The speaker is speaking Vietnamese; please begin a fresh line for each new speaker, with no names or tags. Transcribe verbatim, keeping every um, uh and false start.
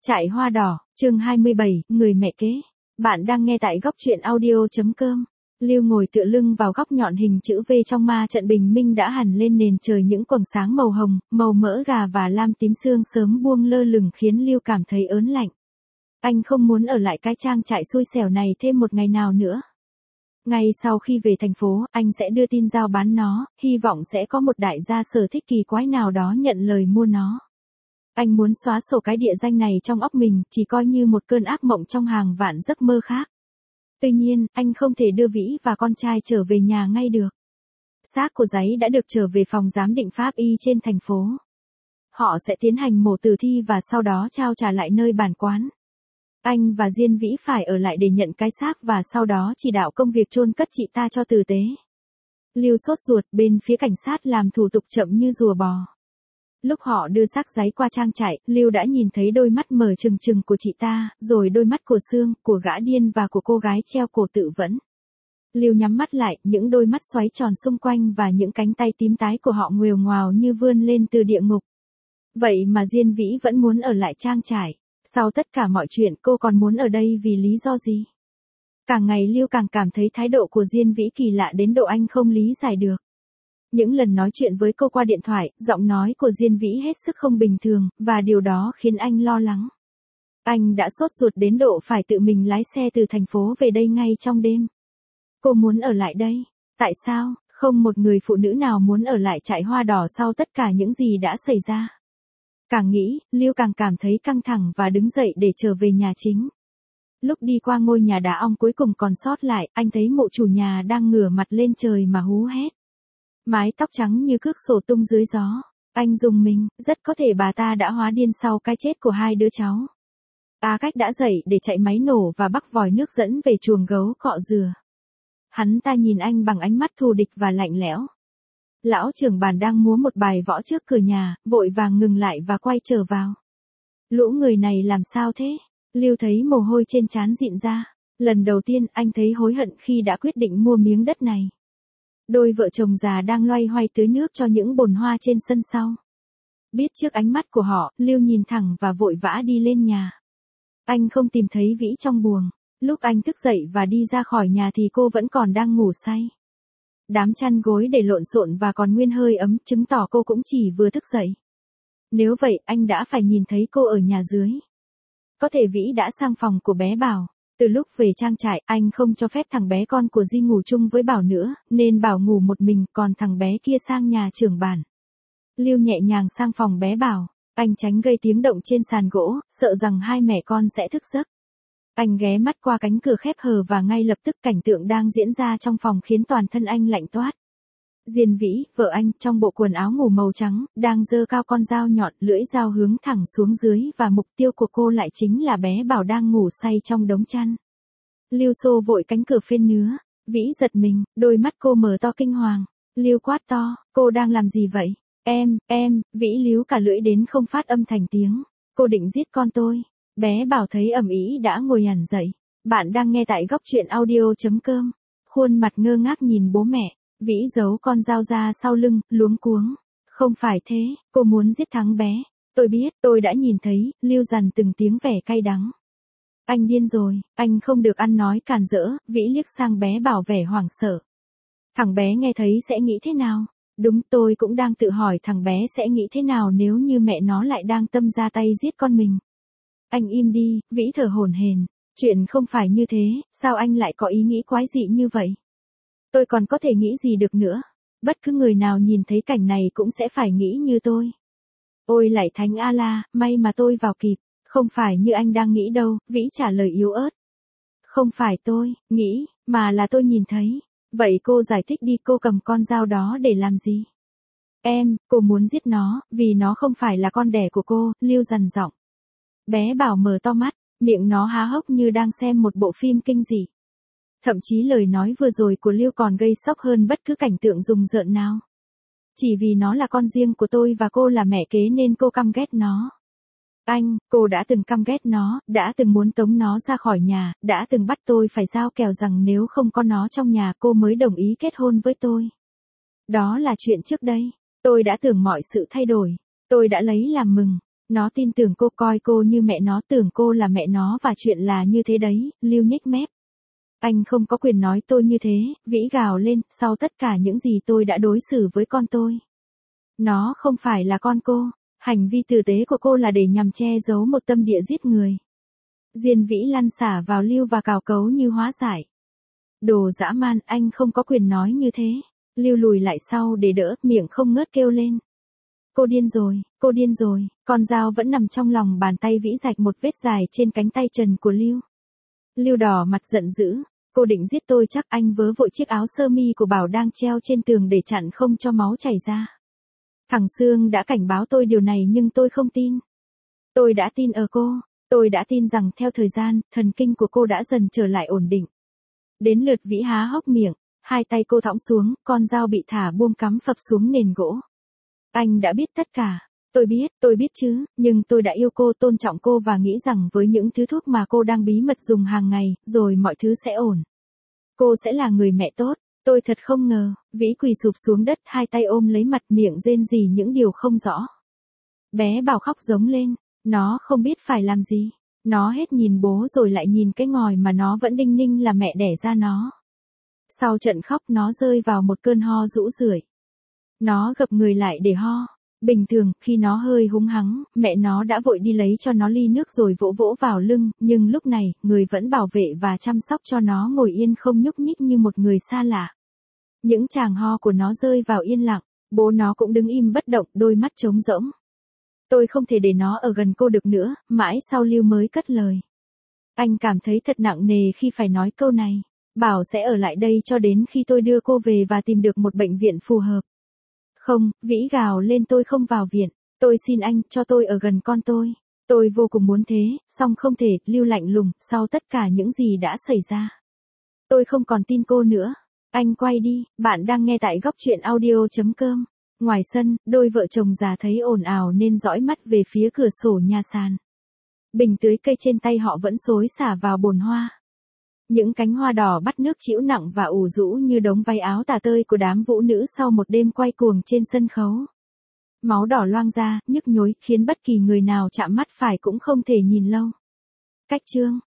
Trại hoa đỏ, chương hai mươi bảy, người mẹ kế. Bạn đang nghe tại góc truyện audio.com. Lưu ngồi tựa lưng vào góc nhọn hình chữ V trong ma trận bình minh đã hằn lên nền trời, những quầng sáng màu hồng, màu mỡ gà và lam tím sương sớm buông lơ lửng khiến Lưu cảm thấy ớn lạnh. Anh không muốn ở lại cái trang trại xui xẻo này thêm một ngày nào nữa. Ngay sau khi về thành phố, anh sẽ đưa tin giao bán nó, hy vọng sẽ có một đại gia sở thích kỳ quái nào đó nhận lời mua nó. Anh muốn xóa sổ cái địa danh này trong óc mình, chỉ coi như một cơn ác mộng trong hàng vạn giấc mơ khác. Tuy nhiên, anh không thể đưa Vĩ và con trai trở về nhà ngay được. Xác của Giấy đã được trở về phòng giám định pháp y trên thành phố. Họ sẽ tiến hành mổ tử thi và sau đó trao trả lại nơi bản quán. Anh và Diên Vĩ phải ở lại để nhận cái xác và sau đó chỉ đạo công việc chôn cất chị ta cho tử tế. Lưu sốt ruột, bên phía cảnh sát làm thủ tục chậm như rùa bò. Lúc họ đưa xác Giấy qua trang trại, Lưu đã nhìn thấy đôi mắt mở trừng trừng của chị ta, rồi đôi mắt của Sương, của gã điên và của cô gái treo cổ tự vẫn. Lưu nhắm mắt lại, những đôi mắt xoáy tròn xung quanh và những cánh tay tím tái của họ nguều ngoào như vươn lên từ địa ngục. Vậy mà Diên Vĩ vẫn muốn ở lại trang trại. Sau tất cả mọi chuyện, cô còn muốn ở đây vì lý do gì? Càng ngày Lưu càng cảm thấy thái độ của Diên Vĩ kỳ lạ đến độ anh không lý giải được. Những lần nói chuyện với cô qua điện thoại, giọng nói của Diên Vĩ hết sức không bình thường, và điều đó khiến anh lo lắng. Anh đã sốt ruột đến độ phải tự mình lái xe từ thành phố về đây ngay trong đêm. Cô muốn ở lại đây. Tại sao? Không một người phụ nữ nào muốn ở lại trại hoa đỏ sau tất cả những gì đã xảy ra. Càng nghĩ, Lưu càng cảm thấy căng thẳng và đứng dậy để trở về nhà chính. Lúc đi qua ngôi nhà đá ong cuối cùng còn sót lại, anh thấy mộ chủ nhà đang ngửa mặt lên trời mà hú hét. Mái tóc trắng như cước sổ tung dưới gió. Anh rùng mình, rất có thể bà ta đã hóa điên sau cái chết của hai đứa cháu. A Cách đã dậy để chạy máy nổ và bắc vòi nước dẫn về chuồng gấu cọ dừa. Hắn ta nhìn anh bằng ánh mắt thù địch và lạnh lẽo. Lão trưởng bản đang múa một bài võ trước cửa nhà, vội vàng ngừng lại và quay trở vào. Lũ người này làm sao thế? Lưu thấy mồ hôi trên trán dịn ra. Lần đầu tiên anh thấy hối hận khi đã quyết định mua miếng đất này. Đôi vợ chồng già đang loay hoay tưới nước cho những bồn hoa trên sân sau. Biết trước ánh mắt của họ, Lưu nhìn thẳng và vội vã đi lên nhà. Anh không tìm thấy Vĩ trong buồng. Lúc anh thức dậy và đi ra khỏi nhà thì cô vẫn còn đang ngủ say. Đám chăn gối để lộn xộn và còn nguyên hơi ấm, chứng tỏ cô cũng chỉ vừa thức dậy. Nếu vậy, anh đã phải nhìn thấy cô ở nhà dưới. Có thể Vĩ đã sang phòng của bé Bảo. Từ lúc về trang trại, anh không cho phép thằng bé con của Di ngủ chung với Bảo nữa, nên Bảo ngủ một mình, còn thằng bé kia sang nhà trưởng bản. Lưu nhẹ nhàng sang phòng bé Bảo. Anh tránh gây tiếng động trên sàn gỗ, sợ rằng hai mẹ con sẽ thức giấc. Anh ghé mắt qua cánh cửa khép hờ và ngay lập tức cảnh tượng đang diễn ra trong phòng khiến toàn thân anh lạnh toát. Diên Vĩ, vợ anh, trong bộ quần áo ngủ màu trắng, đang giơ cao con dao nhọn, lưỡi dao hướng thẳng xuống dưới và mục tiêu của cô lại chính là bé Bảo đang ngủ say trong đống chăn. Lưu xô vội cánh cửa phên nứa. Vĩ giật mình, đôi mắt cô mở to kinh hoàng. Lưu quát to, cô đang làm gì vậy? Em, em, Vĩ líu cả lưỡi đến không phát âm thành tiếng. Cô định giết con tôi. Bé Bảo thấy ầm ĩ đã ngồi hẳn dậy. Bạn đang nghe tại góc truyện audio.com. Khuôn mặt ngơ ngác nhìn bố mẹ. Vĩ giấu con dao ra sau lưng, luống cuống. Không phải thế, cô muốn giết thằng bé. Tôi biết, tôi đã nhìn thấy. Lưu dằn từng tiếng vẻ cay đắng. Anh điên rồi, anh không được ăn nói càn rỡ. Vĩ liếc sang bé Bảo vẻ hoảng sợ. Thằng bé nghe thấy sẽ nghĩ thế nào? Đúng, tôi cũng đang tự hỏi thằng bé sẽ nghĩ thế nào nếu như mẹ nó lại đang tâm ra tay giết con mình. Anh im đi, Vĩ thở hổn hển. Chuyện không phải như thế, sao anh lại có ý nghĩ quái dị như vậy? Tôi còn có thể nghĩ gì được nữa? Bất cứ người nào nhìn thấy cảnh này cũng sẽ phải nghĩ như tôi. Ôi lạy thánh A-la, may mà tôi vào kịp. Không phải như anh đang nghĩ đâu, Vĩ trả lời yếu ớt. Không phải tôi nghĩ, mà là tôi nhìn thấy. Vậy cô giải thích đi, cô cầm con dao đó để làm gì? Em, cô muốn giết nó, vì nó không phải là con đẻ của cô, Lưu dằn giọng. Bé Bảo mở to mắt, miệng nó há hốc như đang xem một bộ phim kinh dị. Thậm chí lời nói vừa rồi của Lưu còn gây sốc hơn bất cứ cảnh tượng rùng rợn nào. Chỉ vì nó là con riêng của tôi và cô là mẹ kế nên cô căm ghét nó. Anh, cô đã từng căm ghét nó, đã từng muốn tống nó ra khỏi nhà, đã từng bắt tôi phải giao kèo rằng nếu không có nó trong nhà cô mới đồng ý kết hôn với tôi. Đó là chuyện trước đây. Tôi đã tưởng mọi sự thay đổi. Tôi đã lấy làm mừng. Nó tin tưởng cô, coi cô như mẹ nó, tưởng cô là mẹ nó và chuyện là như thế đấy, Lưu nhếch mép. Anh không có quyền nói tôi như thế, Vĩ gào lên, sau tất cả những gì tôi đã đối xử với con tôi. Nó không phải là con cô, hành vi tử tế của cô là để nhằm che giấu một tâm địa giết người. Diên Vĩ lăn xả vào Lưu và cào cấu như hóa giải. Đồ dã man, anh không có quyền nói như thế. Lưu lùi lại sau để đỡ, miệng không ngớt kêu lên. Cô điên rồi, cô điên rồi, con dao vẫn nằm trong lòng bàn tay Vĩ rạch một vết dài trên cánh tay trần của Lưu. Lưu đỏ mặt giận dữ, cô định giết tôi chắc. Anh vớ vội chiếc áo sơ mi của Bảo đang treo trên tường để chặn không cho máu chảy ra. Thằng Sương đã cảnh báo tôi điều này nhưng tôi không tin. Tôi đã tin ở cô, tôi đã tin rằng theo thời gian, thần kinh của cô đã dần trở lại ổn định. Đến lượt Vĩ há hốc miệng, hai tay cô thõng xuống, con dao bị thả buông cắm phập xuống nền gỗ. Anh đã biết tất cả. Tôi biết, tôi biết chứ, nhưng tôi đã yêu cô, tôn trọng cô và nghĩ rằng với những thứ thuốc mà cô đang bí mật dùng hàng ngày, rồi mọi thứ sẽ ổn. Cô sẽ là người mẹ tốt. Tôi thật không ngờ. Vĩ quỳ sụp xuống đất, hai tay ôm lấy mặt, miệng rên rỉ những điều không rõ. Bé Bảo khóc giống lên. Nó không biết phải làm gì. Nó hết nhìn bố rồi lại nhìn cái ngòi mà nó vẫn đinh ninh là mẹ đẻ ra nó. Sau trận khóc nó rơi vào một cơn ho rũ rượi. Nó gập người lại để ho. Bình thường, khi nó hơi húng hắng, mẹ nó đã vội đi lấy cho nó ly nước rồi vỗ vỗ vào lưng, nhưng lúc này, người vẫn bảo vệ và chăm sóc cho nó ngồi yên không nhúc nhích như một người xa lạ. Những tràng ho của nó rơi vào yên lặng, bố nó cũng đứng im bất động, đôi mắt trống rỗng. Tôi không thể để nó ở gần cô được nữa, mãi sau Lưu mới cất lời. Anh cảm thấy thật nặng nề khi phải nói câu này. Bảo sẽ ở lại đây cho đến khi tôi đưa cô về và tìm được một bệnh viện phù hợp. Không, Vĩ gào lên, tôi không vào viện. Tôi xin anh, cho tôi ở gần con tôi. Tôi vô cùng muốn thế, song không thể. Lưu lạnh lùng, sau tất cả những gì đã xảy ra. Tôi không còn tin cô nữa. Anh quay đi, bạn đang nghe tại góc truyện audio chấm com. Ngoài sân, đôi vợ chồng già thấy ồn ào nên dõi mắt về phía cửa sổ nhà sàn. Bình tưới cây trên tay họ vẫn xối xả vào bồn hoa. Những cánh hoa đỏ bắt nước trĩu nặng và ủ rũ như đống váy áo tả tơi của đám vũ nữ sau một đêm quay cuồng trên sân khấu. Máu đỏ loang ra, nhức nhối, khiến bất kỳ người nào chạm mắt phải cũng không thể nhìn lâu. Cách chương